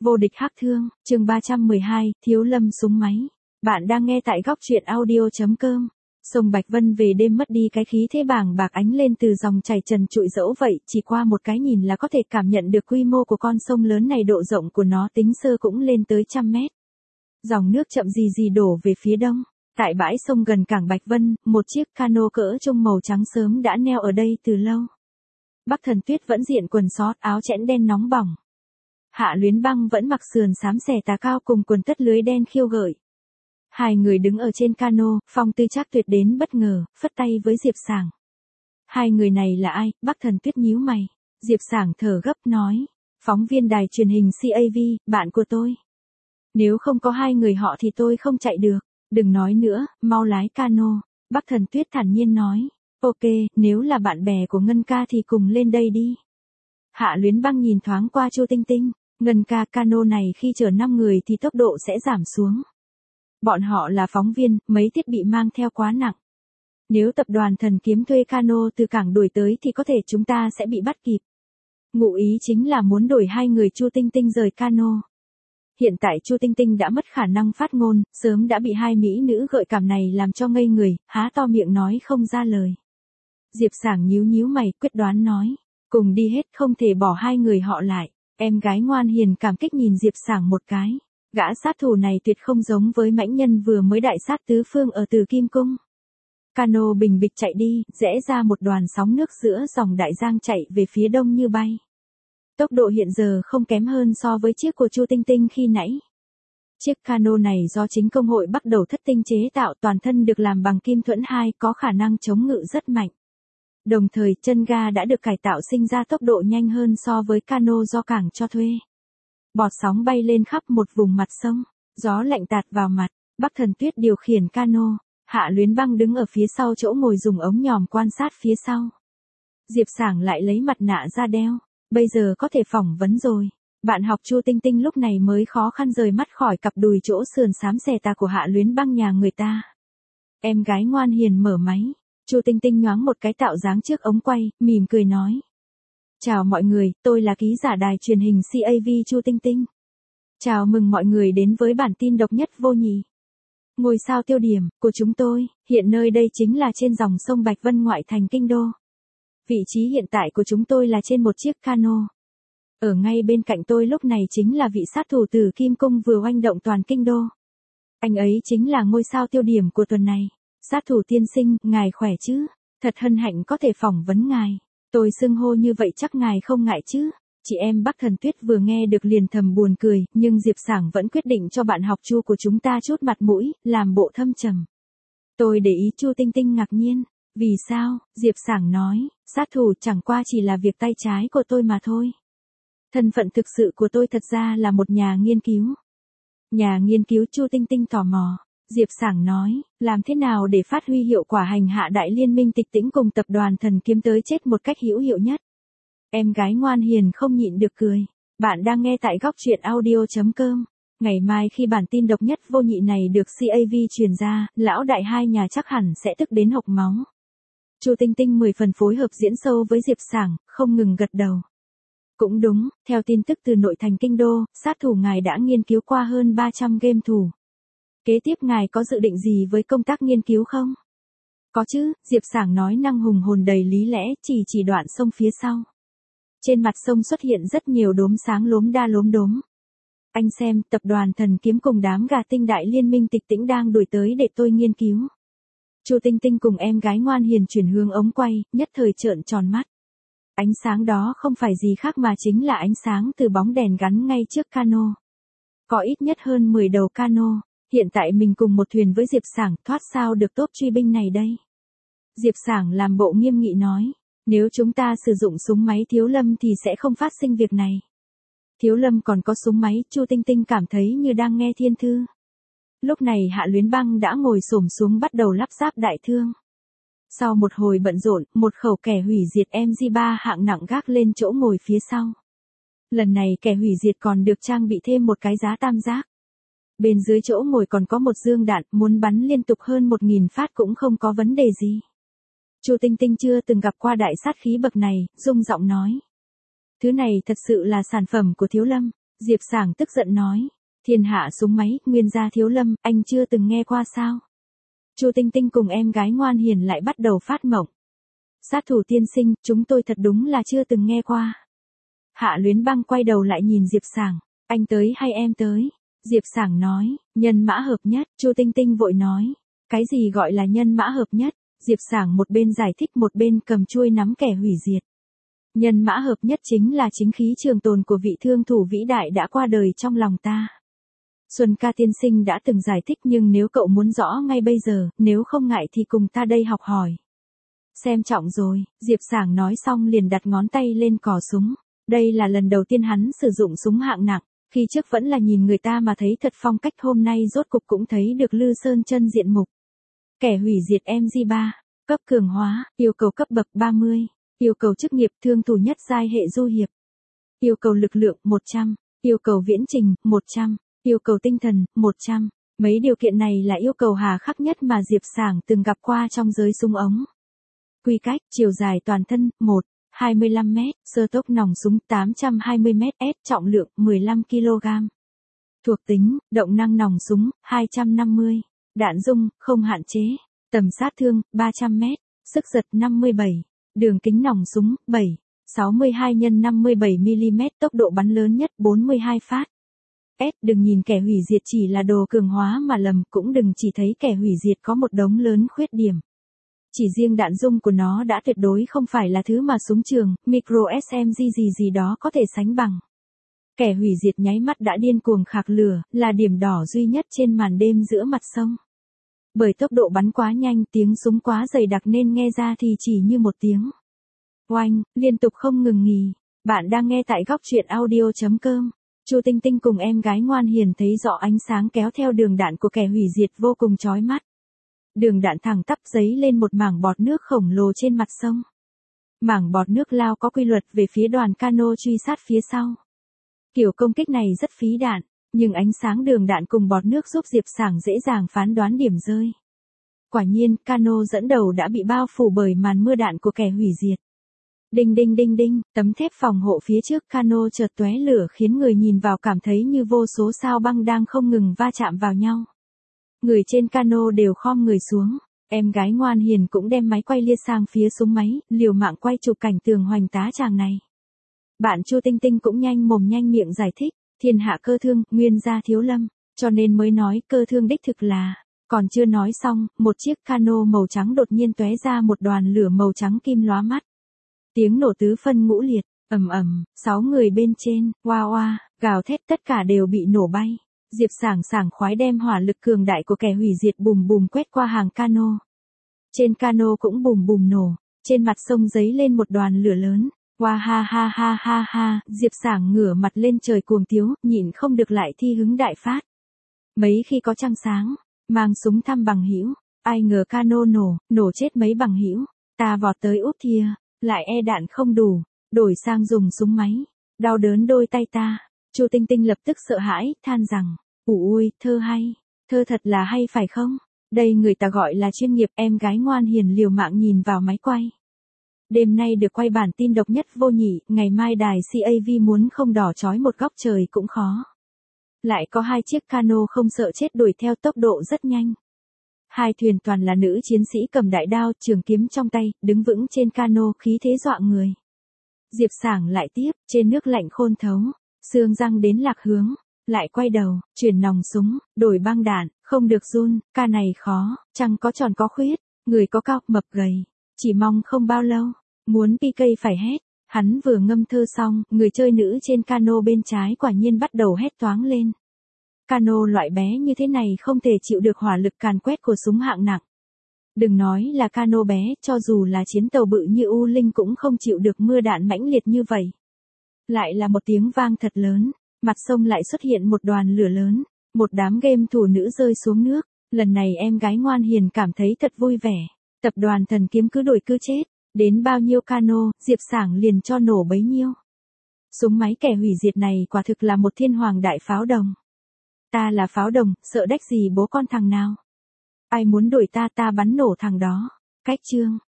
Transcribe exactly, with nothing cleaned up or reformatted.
Vô địch hắc thương, chương ba trăm mười hai, Thiếu Lâm súng máy. Bạn đang nghe tại góc truyện audio chấm com. Sông Bạch Vân về đêm mất đi cái khí thế bàng bạc ánh lên từ dòng chảy trần trụi dẫu vậy, chỉ qua một cái nhìn là có thể cảm nhận được quy mô của con sông lớn này, độ rộng của nó tính sơ cũng lên tới trăm mét. Dòng nước chậm gì gì đổ về phía đông. Tại bãi sông gần cảng Bạch Vân, một chiếc cano cỡ trung màu trắng sớm đã neo ở đây từ lâu. Bắc Thần Tuyết vẫn diện quần sót, áo chẽn đen nóng bỏng. Hạ Luyến Băng vẫn mặc sườn xám xẻ tà cao cùng quần tất lưới đen khiêu gợi. Hai người đứng ở trên cano, Phong Tư Trác tuyệt đến bất ngờ, phất tay với Diệp Sảng. Hai người này là ai? Bắc Thần Tuyết nhíu mày. Diệp Sảng thở gấp nói, phóng viên đài truyền hình xê a vê, bạn của tôi. Nếu không có hai người họ thì tôi không chạy được. Đừng nói nữa, mau lái cano. Bắc Thần Tuyết thản nhiên nói, ok, nếu là bạn bè của Ngân ca thì cùng lên đây đi. Hạ Luyến Băng nhìn thoáng qua Chu Tinh Tinh. Ngân ca, cano này khi chở năm người thì tốc độ sẽ giảm xuống. Bọn họ là phóng viên, mấy thiết bị mang theo quá nặng. Nếu tập đoàn Thần Kiếm thuê cano từ cảng đuổi tới thì có thể chúng ta sẽ bị bắt kịp. Ngụ ý chính là muốn đổi hai người Chu Tinh Tinh rời cano. Hiện tại Chu Tinh Tinh đã mất khả năng phát ngôn, sớm đã bị hai mỹ nữ gợi cảm này làm cho ngây người, há to miệng nói không ra lời. Diệp Sảng nhíu nhíu mày, quyết đoán nói, cùng đi hết, không thể bỏ hai người họ lại. Em gái ngoan hiền cảm kích nhìn Diệp Sảng một cái. Gã sát thủ này tuyệt không giống với mãnh nhân vừa mới đại sát tứ phương ở Từ Kim Cung. Cano bình bịch chạy đi, rẽ ra một đoàn sóng nước giữa dòng đại giang chạy về phía đông như bay. Tốc độ hiện giờ không kém hơn so với chiếc của Chu Tinh Tinh khi nãy. Chiếc cano này do chính công hội Bắc Đầu Thất Tinh chế tạo, toàn thân được làm bằng kim thuẫn hai, có khả năng chống ngự rất mạnh. Đồng thời chân ga đã được cải tạo sinh ra tốc độ nhanh hơn so với cano do cảng cho thuê. Bọt sóng bay lên khắp một vùng mặt sông, gió lạnh tạt vào mặt. Bắc Thần Tuyết điều khiển cano, Hạ Luyến Băng đứng ở phía sau chỗ ngồi dùng ống nhòm quan sát phía sau. Diệp Sảng lại lấy mặt nạ ra đeo, bây giờ có thể phỏng vấn rồi. Bạn học Chu Tinh Tinh lúc này mới khó khăn rời mắt khỏi cặp đùi chỗ sườn xám xè tà của Hạ Luyến Băng nhà người ta. Em gái ngoan hiền mở máy. Chu Tinh Tinh nhoáng một cái tạo dáng trước ống quay, mỉm cười nói. Chào mọi người, tôi là ký giả đài truyền hình xê a vê Chu Tinh Tinh. Chào mừng mọi người đến với bản tin độc nhất vô nhị. Ngôi sao tiêu điểm của chúng tôi, hiện nơi đây chính là trên dòng sông Bạch Vân ngoại thành kinh đô. Vị trí hiện tại của chúng tôi là trên một chiếc cano. Ở ngay bên cạnh tôi lúc này chính là vị sát thủ Từ Kim Cung vừa oanh động toàn kinh đô. Anh ấy chính là ngôi sao tiêu điểm của tuần này. Sát thủ tiên sinh, ngài khỏe chứ? Thật hân hạnh có thể phỏng vấn ngài. Tôi xưng hô như vậy chắc ngài không ngại chứ? Chị em Bắc Thần Tuyết vừa nghe được liền thầm buồn cười, nhưng Diệp Sảng vẫn quyết định cho bạn học Chu của chúng ta chút mặt mũi, làm bộ thâm trầm. Tôi để ý. Chu Tinh Tinh ngạc nhiên. Vì sao? Diệp Sảng nói, sát thủ chẳng qua chỉ là việc tay trái của tôi mà thôi. Thân phận thực sự của tôi thật ra là một nhà nghiên cứu. Nhà nghiên cứu? Chu Tinh Tinh tò mò. Diệp Sảng nói, làm thế nào để phát huy hiệu quả hành hạ đại liên minh Tịch Tĩnh cùng tập đoàn Thần Kiếm tới chết một cách hữu hiệu nhất? Em gái ngoan hiền không nhịn được cười. Bạn đang nghe tại góc truyện audio chấm com. Ngày mai khi bản tin độc nhất vô nhị này được xê a vê truyền ra, lão đại hai nhà chắc hẳn sẽ tức đến hộc máu. Chu Tinh Tinh mười phần phối hợp diễn sâu với Diệp Sảng, không ngừng gật đầu. Cũng đúng, theo tin tức từ nội thành kinh đô, sát thủ ngài đã nghiên cứu qua hơn ba trăm game thủ. Kế tiếp ngài có dự định gì với công tác nghiên cứu không? Có chứ, Diệp Sảng nói năng hùng hồn đầy lý lẽ, chỉ chỉ đoạn sông phía sau. Trên mặt sông xuất hiện rất nhiều đốm sáng lốm đa lốm đốm. Anh xem, tập đoàn Thần Kiếm cùng đám gà tinh đại liên minh Tịch Tĩnh đang đuổi tới để tôi nghiên cứu. Chu Tinh Tinh cùng em gái ngoan hiền chuyển hướng ống quay, nhất thời trợn tròn mắt. Ánh sáng đó không phải gì khác mà chính là ánh sáng từ bóng đèn gắn ngay trước cano. Có ít nhất hơn mười đầu cano. Hiện tại mình cùng một thuyền với Diệp Sảng, thoát sao được tốp truy binh này đây? Diệp Sảng làm bộ nghiêm nghị nói, nếu chúng ta sử dụng súng máy Thiếu Lâm thì sẽ không phát sinh việc này. Thiếu Lâm còn có súng máy? Chu Tinh Tinh cảm thấy như đang nghe thiên thư. Lúc này Hạ Luyến Băng đã ngồi xổm xuống bắt đầu lắp ráp đại thương. Sau một hồi bận rộn, một khẩu kẻ hủy diệt em giê ba hạng nặng gác lên chỗ ngồi phía sau. Lần này kẻ hủy diệt còn được trang bị thêm một cái giá tam giác. Bên dưới chỗ ngồi còn có một dương đạn, muốn bắn liên tục hơn một nghìn phát cũng không có vấn đề gì. Chu Tinh Tinh chưa từng gặp qua đại sát khí bậc này, rung giọng nói. Thứ này thật sự là sản phẩm của Thiếu Lâm. Diệp Sảng tức giận nói. Thiên hạ súng máy, Nguyên gia Thiếu Lâm, anh chưa từng nghe qua sao? Chu Tinh Tinh cùng em gái ngoan hiền lại bắt đầu phát mộng. Sát thủ tiên sinh, chúng tôi thật đúng là chưa từng nghe qua. Hạ Luyến Băng quay đầu lại nhìn Diệp Sảng. Anh tới hay em tới? Diệp Sảng nói, nhân mã hợp nhất. Chu Tinh Tinh vội nói. Cái gì gọi là nhân mã hợp nhất? Diệp Sảng một bên giải thích một bên cầm chuôi nắm kẻ hủy diệt. Nhân mã hợp nhất chính là chính khí trường tồn của vị thương thủ vĩ đại đã qua đời trong lòng ta. Xuân Ca tiên sinh đã từng giải thích nhưng nếu cậu muốn rõ ngay bây giờ, nếu không ngại thì cùng ta đây học hỏi. Xem trọng rồi, Diệp Sảng nói xong liền đặt ngón tay lên cò súng. Đây là lần đầu tiên hắn sử dụng súng hạng nặng, khi trước vẫn là nhìn người ta mà thấy thật phong cách, hôm nay rốt cục cũng thấy được Lư Sơn chân diện mục. Kẻ hủy diệt em giê ba, cấp cường hóa, yêu cầu cấp bậc ba mươi, yêu cầu chức nghiệp thương thủ nhất giai hệ du hiệp, yêu cầu lực lượng một trăm, yêu cầu viễn trình một trăm, yêu cầu tinh thần một trăm. Mấy điều kiện này là yêu cầu hà khắc nhất mà Diệp Sảng từng gặp qua trong giới súng ống. Quy cách, chiều dài toàn thân một, hai mươi lăm mét, sơ tốc nòng súng tám trăm hai mươi mét, trọng lượng mười lăm ki lô gam. Thuộc tính, động năng nòng súng hai trăm năm mươi, đạn dung không hạn chế, tầm sát thương ba trăm mét, sức giật năm mươi bảy, đường kính nòng súng bảy, sáu mươi hai nhân năm mươi bảy mi li mét, tốc độ bắn lớn nhất bốn mươi hai phát. S, đừng nhìn kẻ hủy diệt chỉ là đồ cường hóa mà lầm, cũng đừng chỉ thấy kẻ hủy diệt có một đống lớn khuyết điểm. Chỉ riêng đạn dung của nó đã tuyệt đối không phải là thứ mà súng trường, micro ét em giê gì gì đó có thể sánh bằng. Kẻ hủy diệt nháy mắt đã điên cuồng khạc lửa, là điểm đỏ duy nhất trên màn đêm giữa mặt sông. Bởi tốc độ bắn quá nhanh, tiếng súng quá dày đặc nên nghe ra thì chỉ như một tiếng oanh, liên tục không ngừng nghỉ. Bạn đang nghe tại góc truyện audio chấm com. Chu Tinh Tinh cùng em gái ngoan hiền thấy rõ ánh sáng kéo theo đường đạn của kẻ hủy diệt vô cùng chói mắt. Đường đạn thẳng tắp giấy lên một mảng bọt nước khổng lồ trên mặt sông. Mảng bọt nước lao có quy luật về phía đoàn cano truy sát phía sau. Kiểu công kích này rất phí đạn, nhưng ánh sáng đường đạn cùng bọt nước giúp Diệp Sảng dễ dàng phán đoán điểm rơi. Quả nhiên, cano dẫn đầu đã bị bao phủ bởi màn mưa đạn của kẻ hủy diệt. Đinh đinh đinh đinh, tấm thép phòng hộ phía trước cano chợt tóe lửa khiến người nhìn vào cảm thấy như vô số sao băng đang không ngừng va chạm vào nhau. Người trên cano đều khom người xuống, em gái ngoan hiền cũng đem máy quay lia sang phía súng máy, liều mạng quay chụp cảnh tường hoành tá tràng này. Bạn Chu Tinh Tinh cũng nhanh mồm nhanh miệng giải thích, thiên hạ cơ thương, Nguyên gia Thiếu Lâm, cho nên mới nói cơ thương đích thực là, còn chưa nói xong, một chiếc cano màu trắng đột nhiên tóe ra một đoàn lửa màu trắng kim lóa mắt. Tiếng nổ tứ phân ngũ liệt, ầm ầm, sáu người bên trên, oa oa, gào thét tất cả đều bị nổ bay. Diệp Sảng sảng khoái đem hỏa lực cường đại của kẻ hủy diệt bùm bùm quét qua hàng cano. Trên cano cũng bùm bùm nổ, trên mặt sông giấy lên một đoàn lửa lớn. Wow ha ha ha ha ha, Diệp Sảng ngửa mặt lên trời cuồng tiếu, nhịn không được lại thi hứng đại phát. Mấy khi có trăng sáng, mang súng thăm bằng hữu, ai ngờ cano nổ, nổ chết mấy bằng hữu, ta vọt tới úp thìa, lại e đạn không đủ, đổi sang dùng súng máy, đau đớn đôi tay ta. Chu Tinh Tinh lập tức sợ hãi, than rằng, ui, thơ hay, thơ thật là hay phải không? Đây người ta gọi là chuyên nghiệp. Em gái ngoan hiền liều mạng nhìn vào máy quay. Đêm nay được quay bản tin độc nhất vô nhị, ngày mai đài xê a vê muốn không đỏ chói một góc trời cũng khó. Lại có hai chiếc cano không sợ chết đuổi theo tốc độ rất nhanh. Hai thuyền toàn là nữ chiến sĩ cầm đại đao, trường kiếm trong tay, đứng vững trên cano, khí thế dọa người. Diệp Sảng lại tiếp, trên nước lạnh khôn thấu, xương răng đến lạc hướng, lại quay đầu, chuyển nòng súng, đổi băng đạn, không được run, ca này khó, trăng có tròn có khuyết, người có cao, mập gầy, chỉ mong không bao lâu, muốn pê ca phải hét. Hắn vừa ngâm thơ xong, người chơi nữ trên cano bên trái quả nhiên bắt đầu hét toáng lên. Cano loại bé như thế này không thể chịu được hỏa lực càn quét của súng hạng nặng. Đừng nói là cano bé, cho dù là chiến tàu bự như U Linh cũng không chịu được mưa đạn mãnh liệt như vậy. Lại là một tiếng vang thật lớn, mặt sông lại xuất hiện một đoàn lửa lớn, một đám game thủ nữ rơi xuống nước. Lần này em gái ngoan hiền cảm thấy thật vui vẻ. Tập đoàn thần kiếm cứ đổi cứ chết, đến bao nhiêu cano, Diệp Sảng liền cho nổ bấy nhiêu. Súng máy kẻ hủy diệt này quả thực là một thiên hoàng đại pháo đồng. Ta là pháo đồng, sợ đách gì bố con thằng nào. Ai muốn đuổi ta ta bắn nổ thằng đó. Cách chương.